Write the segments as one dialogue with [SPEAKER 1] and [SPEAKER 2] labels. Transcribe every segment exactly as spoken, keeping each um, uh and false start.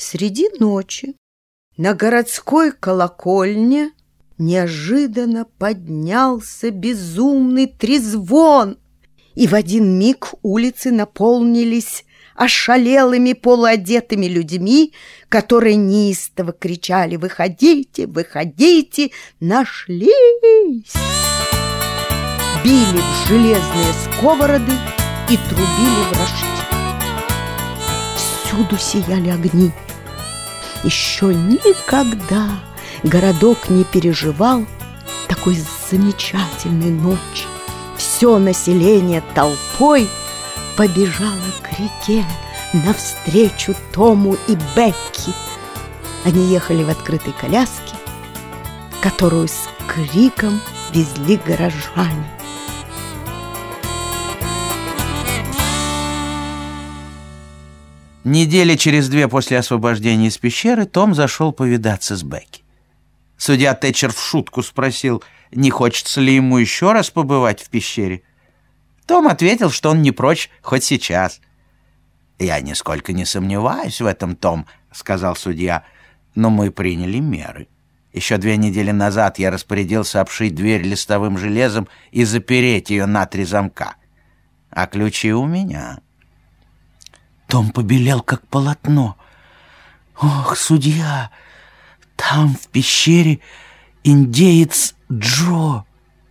[SPEAKER 1] Среди ночи на городской колокольне неожиданно поднялся безумный трезвон, и в один миг улицы наполнились ошалелыми полуодетыми людьми, которые неистово кричали: «Выходите, выходите, нашлись!» Били в железные сковороды и трубили в рожки. Всюду сияли огни. Еще никогда городок не переживал такой замечательной ночи. Все население толпой побежало к реке навстречу Тому и Бекки. Они ехали в открытой коляске, которую с криком везли горожане.
[SPEAKER 2] Недели через две после освобождения из пещеры Том зашел повидаться с Бекки. Судья Тэтчер в шутку спросил, не хочется ли ему еще раз побывать в пещере. Том ответил, что он не прочь хоть сейчас. «Я нисколько не сомневаюсь в этом, Том», — сказал судья, — «но мы приняли меры. Еще две недели назад я распорядился обшить дверь листовым железом и запереть ее на три замка. А ключи у меня». Том побелел, как полотно. «Ох, судья, там в пещере индеец Джо!»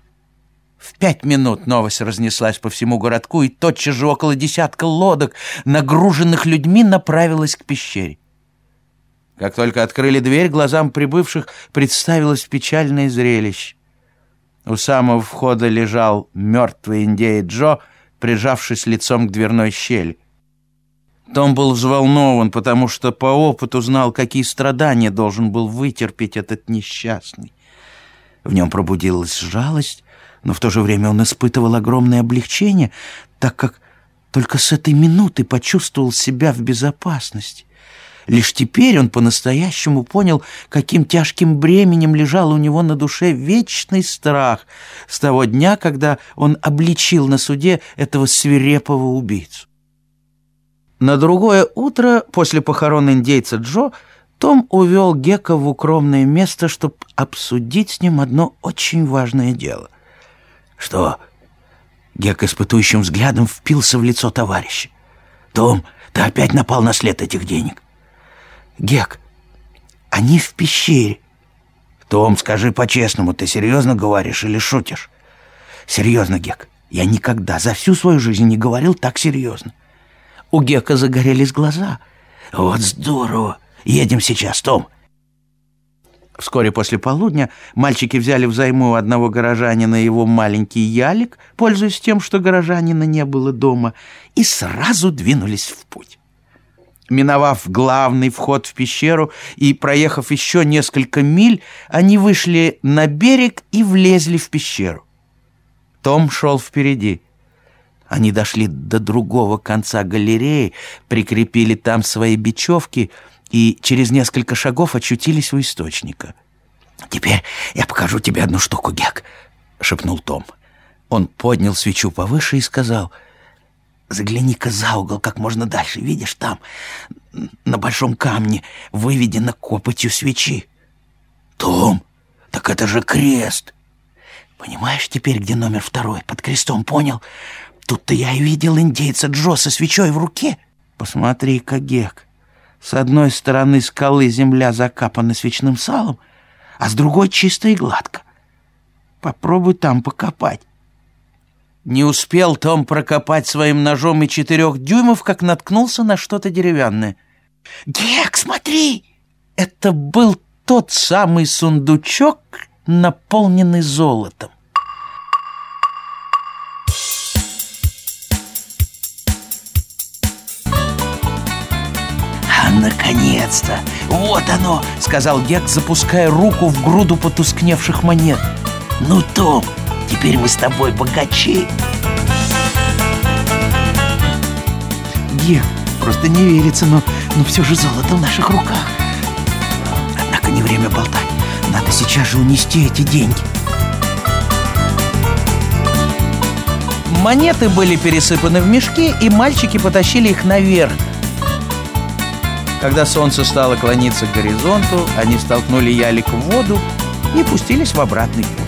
[SPEAKER 2] В пять минут новость разнеслась по всему городку, и тотчас же около десятка лодок, нагруженных людьми, направилась к пещере. Как только открыли дверь, глазам прибывших представилось печальное зрелище. У самого входа лежал мертвый индеец Джо, прижавшись лицом к дверной щели. Том был взволнован, потому что по опыту знал, какие страдания должен был вытерпеть этот несчастный. В нем пробудилась жалость, но в то же время он испытывал огромное облегчение, так как только с этой минуты почувствовал себя в безопасности. Лишь теперь он по-настоящему понял, каким тяжким бременем лежал у него на душе вечный страх с того дня, когда он обличил на суде этого свирепого убийцу. На другое утро, после похорон индейца Джо, Том увел Гека в укромное место, чтобы обсудить с ним одно очень важное дело. «Что?» Гек испытующим взглядом впился в лицо товарища. «Том, ты опять напал на след этих денег». «Гек, они в пещере». «Том, скажи по-честному, ты серьезно говоришь или шутишь?» «Серьезно, Гек, я никогда за всю свою жизнь не говорил так серьезно». У Гека загорелись глаза. «Вот здорово! Едем сейчас, Том!» Вскоре после полудня мальчики взяли взаймы у одного горожанина его маленький ялик, пользуясь тем, что горожанина не было дома, и сразу двинулись в путь. Миновав главный вход в пещеру и проехав еще несколько миль, они вышли на берег и влезли в пещеру. Том шел впереди. Они дошли до другого конца галереи, прикрепили там свои бечевки и через несколько шагов очутились у источника. «Теперь я покажу тебе одну штуку, Гек», — шепнул Том. Он поднял свечу повыше и сказал: «Загляни-ка за угол как можно дальше. Видишь, там на большом камне выведено копотью свечи». «Том, так это же крест!» «Понимаешь теперь, где номер второй? Под крестом, понял? Тут-то я и видел индейца Джо со свечой в руке». «Посмотри-ка, Гек, с одной стороны скалы земля закапана свечным салом, а с другой чисто и гладко. Попробуй там покопать». Не успел Том прокопать своим ножом и четырех дюймов, как наткнулся на что-то деревянное. «Гек, смотри!» Это был тот самый сундучок, наполненный золотом. «Наконец-то! Вот оно!» — сказал Гек, запуская руку в груду потускневших монет. «Ну, Том, теперь мы с тобой богачи!» «Гек, просто не верится, но, но все же золото в наших руках. Однако не время болтать. Надо сейчас же унести эти деньги». Монеты были пересыпаны в мешки, и мальчики потащили их наверх. Когда солнце стало клониться к горизонту, они столкнули ялик в воду и пустились в обратный путь.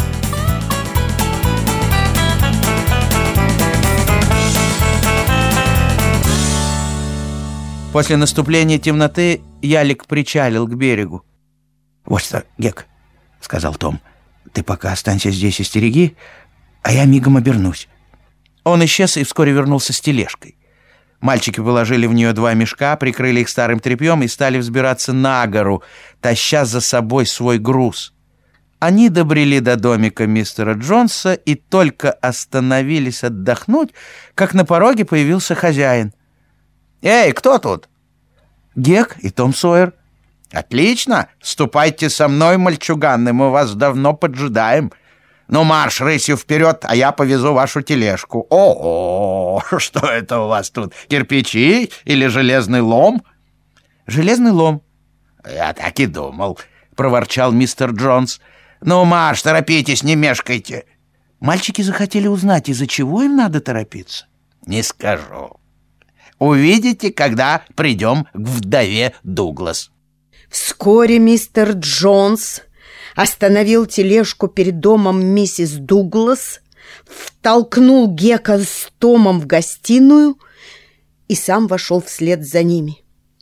[SPEAKER 2] После наступления темноты ялик причалил к берегу. «Вот что, Гек», — сказал Том, — «ты пока останься здесь и стереги, а я мигом обернусь». Он исчез и вскоре вернулся с тележкой. Мальчики положили в нее два мешка, прикрыли их старым тряпьем и стали взбираться на гору, таща за собой свой груз. Они добрели до домика мистера Джонса и только остановились отдохнуть, как на пороге появился хозяин. «Эй, кто тут?» «Гек и Том Сойер». «Отлично! Ступайте со мной, мальчуганы, мы вас давно поджидаем. Ну, марш рысью вперед, а я повезу вашу тележку. О, что это у вас тут? Кирпичи или железный лом?» «Железный лом». «Я так и думал», — проворчал мистер Джонс. «Ну, марш, торопитесь, не мешкайте». Мальчики захотели узнать, из-за чего им надо торопиться. «Не скажу. Увидите, когда придем к вдове Дуглас».
[SPEAKER 1] Вскоре мистер Джонс остановил тележку перед домом миссис Дуглас, втолкнул Гека с Томом в гостиную и сам вошел вслед за ними.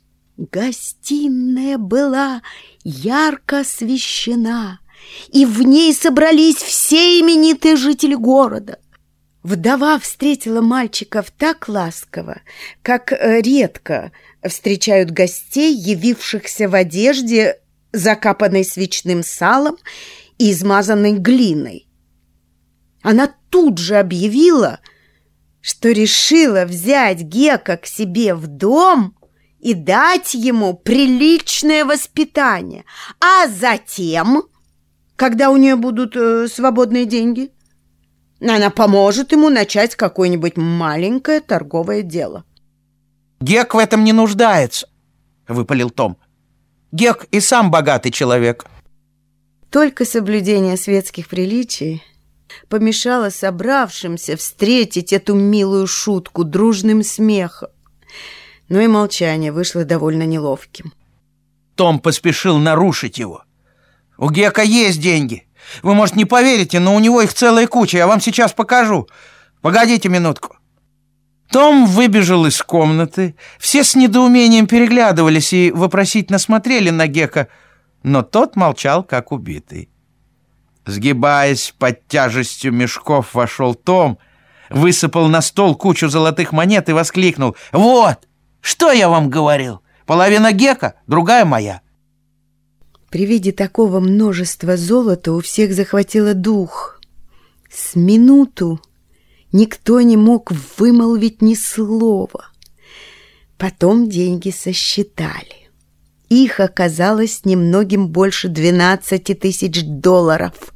[SPEAKER 1] Гостиная была ярко освещена, и в ней собрались все именитые жители города. Вдова встретила мальчиков так ласково, как редко встречают гостей, явившихся в одежде, закапанной свечным салом и измазанной глиной. Она тут же объявила, что решила взять Гека к себе в дом и дать ему приличное воспитание, а затем, когда у нее будут э, свободные деньги, она поможет ему начать какое-нибудь маленькое торговое дело.
[SPEAKER 2] «Гек в этом не нуждается», — выпалил Том. «Гек и сам богатый человек».
[SPEAKER 1] Только соблюдение светских приличий помешало собравшимся встретить эту милую шутку дружным смехом. Но и молчание вышло довольно неловким.
[SPEAKER 2] Том поспешил нарушить его. «У Гека есть деньги. Вы, может, не поверите, но у него их целая куча. Я вам сейчас покажу. Погодите минутку». Том выбежал из комнаты. Все с недоумением переглядывались и вопросительно смотрели на Гека, но тот молчал, как убитый. Сгибаясь под тяжестью мешков, вошел Том, высыпал на стол кучу золотых монет и воскликнул: «Вот, что я вам говорил! Половина Гека, другая моя!»
[SPEAKER 1] При виде такого множества золота у всех захватило дух. С минуту никто не мог вымолвить ни слова. Потом деньги сосчитали. Их оказалось немногим больше двенадцати тысяч долларов.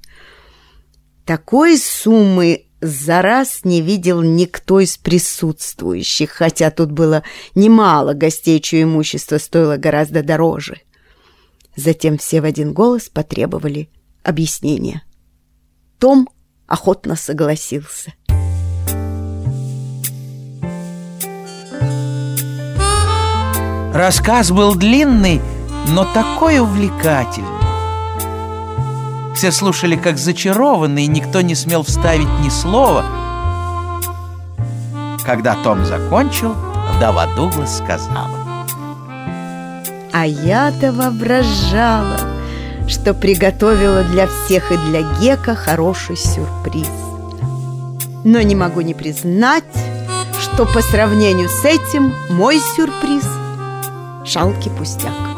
[SPEAKER 1] Такой суммы за раз не видел никто из присутствующих, хотя тут было немало гостей, чье имущество стоило гораздо дороже. Затем все в один голос потребовали объяснения. Том охотно согласился.
[SPEAKER 2] Рассказ был длинный, но такой увлекательный. Все слушали как зачарованные, и никто не смел вставить ни слова. Когда Том закончил, вдова Дуглас сказала:
[SPEAKER 1] «А я-то воображала, что приготовила для всех и для Гека хороший сюрприз. Но не могу не признать, что по сравнению с этим мой сюрприз — жалкий пустяк».